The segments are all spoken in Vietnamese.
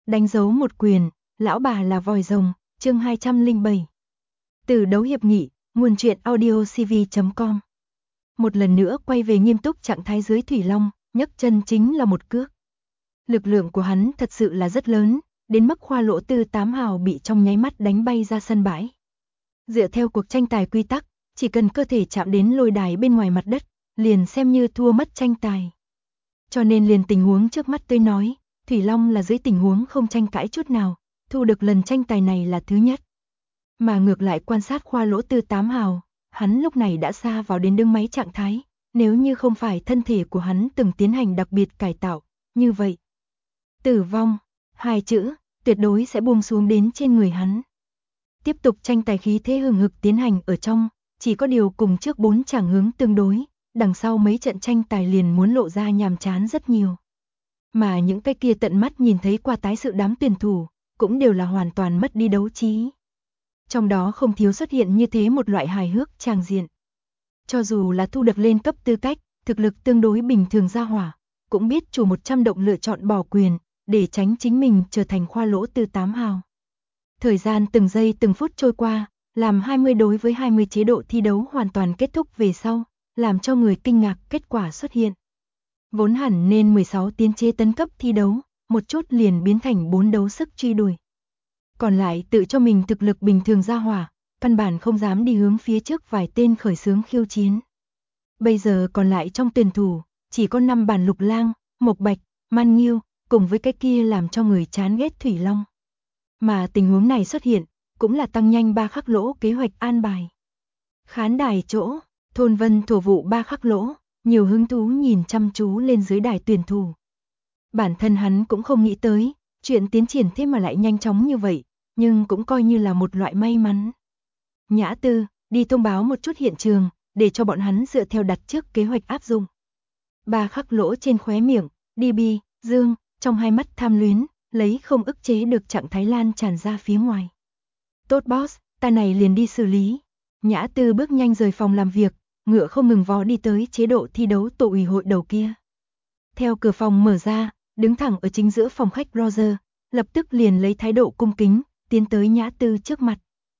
Đánh dấu một quyền, lão bà là vòi rồng, chương 207. Từ đấu hiệp nghị, nguồn truyện audio cv.com. Một lần nữa quay về nghiêm túc trạng thái dưới Thủy Long, nhấc chân chính là một cước. Lực lượng của hắn thật sự là rất lớn, đến mức Khoa Lỗ Tư 8 hào bị trong nháy mắt đánh bay ra sân bãi. Dựa theo cuộc tranh tài quy tắc, chỉ cần cơ thể chạm đến lôi đài bên ngoài mặt đất, liền xem như thua mất tranh tài. Cho nên liền tình huống trước mắt tôi nói, Thủy Long là dưới tình huống không tranh cãi chút nào, thu được lần tranh tài này là thứ nhất. Mà ngược lại quan sát Khoa Lỗ Tư 8 hào, hắn lúc này đã xa vào đến đương máy trạng thái, nếu như không phải thân thể của hắn từng tiến hành đặc biệt cải tạo, như vậy. Tử vong, hai chữ, tuyệt đối sẽ buông xuống đến trên người hắn. Tiếp tục tranh tài khí thế hừng hực tiến hành ở trong, chỉ có điều cùng trước 4 chàng hướng tương đối, đằng sau mấy trận tranh tài liền muốn lộ ra nhàm chán rất nhiều. Mà những cái kia tận mắt nhìn thấy qua tái sự đám tuyển thủ, cũng đều là hoàn toàn mất đi đấu trí. Trong đó không thiếu xuất hiện như thế một loại hài hước tràng diện. Cho dù là thu được lên cấp tư cách, thực lực tương đối bình thường ra hỏa, cũng biết chủ 100 động lựa chọn bỏ quyền, để tránh chính mình trở thành Khoa Lỗ Tư 8 hào. Thời gian từng giây từng phút trôi qua, làm 20 đối với 20 chế độ thi đấu hoàn toàn kết thúc về sau, làm cho người kinh ngạc kết quả xuất hiện. Vốn hẳn nên 16 tiến chế tấn cấp thi đấu, một chút liền biến thành 4 đấu sức truy đuổi. Còn lại tự cho mình thực lực bình thường ra hỏa, căn bản không dám đi hướng phía trước vài tên khởi xướng khiêu chiến. Bây giờ còn lại trong tuyển thủ, chỉ có 5 bản Lục Lang, Mộc Bạch, Man Nghiêu, cùng với cái kia làm cho người chán ghét Thủy Long. Mà tình huống này xuất hiện, cũng là tăng nhanh Ba Khắc Lỗ kế hoạch an bài. Khán đài chỗ, Thôn Vân thổ vụ Ba Khắc Lỗ, nhiều hứng thú nhìn chăm chú lên dưới đài tuyển thủ. Bản thân hắn cũng không nghĩ tới, chuyện tiến triển thế mà lại nhanh chóng như vậy, nhưng cũng coi như là một loại may mắn. Nhã Tư, đi thông báo một chút hiện trường, để cho bọn hắn dựa theo đặt trước kế hoạch áp dụng. Ba Khắc Lỗ trên khóe miệng, DB, Dương, trong hai mắt tham luyến, lấy không ức chế được trạng thái lan tràn ra phía ngoài. Tốt boss, ta này liền đi xử lý. Nhã Tư bước nhanh rời phòng làm việc, ngựa không ngừng vó đi tới chế độ thi đấu tổ ủy hội đầu kia. Theo cửa phòng mở ra, đứng thẳng ở chính giữa phòng khách Roger, lập tức liền lấy thái độ cung kính, tiến tới Nhã Tư trước mặt.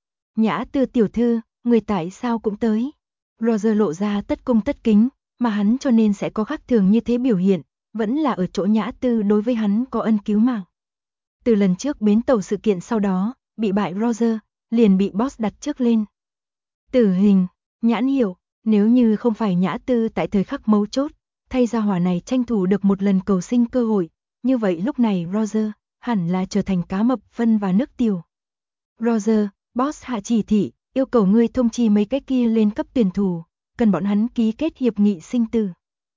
Nhã Tư tiểu thư, người tại sao cũng tới. Roger lộ ra tất cung tất kính, mà hắn cho nên sẽ có khác thường như thế biểu hiện, vẫn là ở chỗ Nhã Tư đối với hắn có ân cứu mạng. Từ lần trước bến tàu sự kiện sau đó, bị bại Roger, liền bị boss đặt trước lên. Tử hình, nhãn hiệu, nếu như không phải Nhã Tư tại thời khắc mấu chốt, thay ra hỏa này tranh thủ được một lần cầu sinh cơ hội, như vậy lúc này Roger hẳn là trở thành cá mập phân và nước tiểu. Roger, boss hạ chỉ thị, yêu cầu ngươi thông chi mấy cái kia lên cấp tuyển thủ, cần bọn hắn ký kết hiệp nghị sinh tử.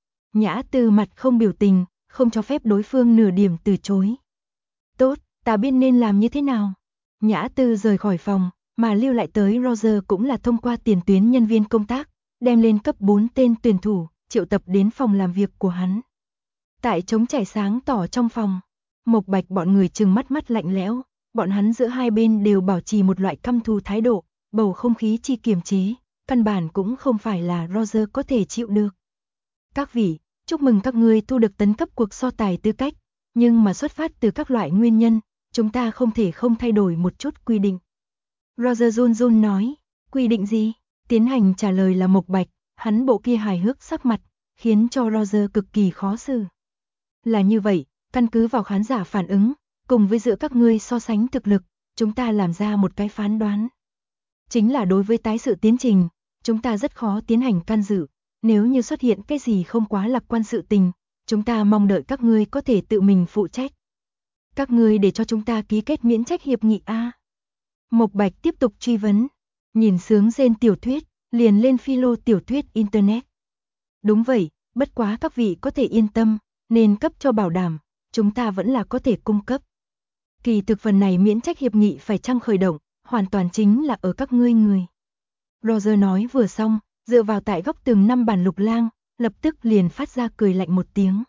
Nhã Tư mặt không biểu tình, không cho phép đối phương nửa điểm từ chối. Tốt, ta biết nên làm như thế nào. Nhã Tư rời khỏi phòng, mà lưu lại tới Roger cũng là thông qua tiền tuyến nhân viên công tác, đem lên cấp 4 tên tuyển thủ, triệu tập đến phòng làm việc của hắn. Tại trống trải sáng tỏ trong phòng, Mộc Bạch bọn người trừng mắt lạnh lẽo, bọn hắn giữa hai bên đều bảo trì một loại căm thù thái độ, bầu không khí chi kiềm chế, căn bản cũng không phải là Roger có thể chịu được. Các vị, chúc mừng các ngươi thu được tấn cấp cuộc so tài tư cách, nhưng mà xuất phát từ các loại nguyên nhân, chúng ta không thể không thay đổi một chút quy định. Roger run run nói, quy định gì? Tiến hành trả lời là Mộc Bạch, hắn bộ kia hài hước sắc mặt, khiến cho Roger cực kỳ khó xử. Là như vậy, căn cứ vào khán giả phản ứng, cùng với giữa các ngươi so sánh thực lực, chúng ta làm ra một cái phán đoán. Chính là đối với tái sự tiến trình, chúng ta rất khó tiến hành can dự, nếu như xuất hiện cái gì không quá lạc quan sự tình, chúng ta mong đợi các ngươi có thể tự mình phụ trách. Các ngươi để cho chúng ta ký kết miễn trách hiệp nghị A. Mộc Bạch tiếp tục truy vấn, nhìn sướng rên tiểu thuyết, liền lên philo tiểu thuyết Internet. Đúng vậy, bất quá các vị có thể yên tâm, nên cấp cho bảo đảm, chúng ta vẫn là có thể cung cấp. Kỳ thực phần này miễn trách hiệp nghị phải chăng khởi động, hoàn toàn chính là ở các ngươi người. Roger nói vừa xong, dựa vào tại góc tường 5 bản Lục Lang, lập tức liền phát ra cười lạnh một tiếng.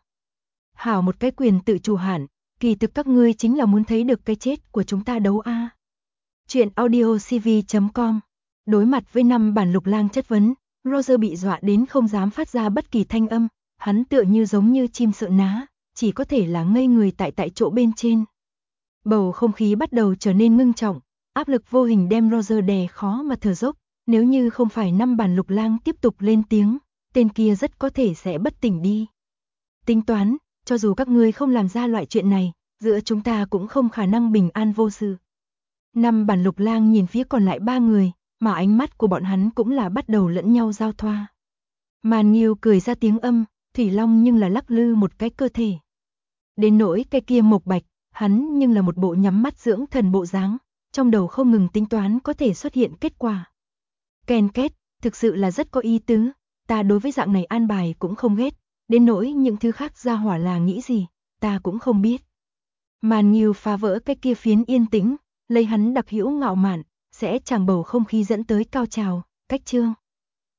Hảo một cái quyền tự chủ hạn, kỳ thực các ngươi chính là muốn thấy được cái chết của chúng ta đấu a. Chuyện audio cv.com. Đối mặt với 5 bản Lục Lang chất vấn, Roger bị dọa đến không dám phát ra bất kỳ thanh âm, hắn tựa như giống như chim sợ ná, chỉ có thể là ngây người tại chỗ bên trên. Bầu không khí bắt đầu trở nên ngưng trọng, áp lực vô hình đem Roger đè khó mà thở dốc, nếu như không phải 5 bản Lục Lang tiếp tục lên tiếng, tên kia rất có thể sẽ bất tỉnh đi. Tính toán, cho dù các ngươi không làm ra loại chuyện này, giữa chúng ta cũng không khả năng bình an vô sự. 5 bản Lục Lang nhìn phía còn lại 3 người, mà ánh mắt của bọn hắn cũng là bắt đầu lẫn nhau giao thoa. Màn Nghiêu cười ra tiếng âm, Thủy Long nhưng là lắc lư một cái cơ thể. Đến nỗi cái kia Mộc Bạch, hắn nhưng là một bộ nhắm mắt dưỡng thần bộ dáng, trong đầu không ngừng tính toán có thể xuất hiện kết quả. Ken két, thực sự là rất có ý tứ, ta đối với dạng này an bài cũng không ghét, đến nỗi những thứ khác ra hỏa là nghĩ gì, ta cũng không biết. Màn Nghiêu phá vỡ cái kia phiến yên tĩnh, lấy hắn đặc hữu ngạo mạn, sẽ chàng bầu không khí dẫn tới cao trào, cách chương.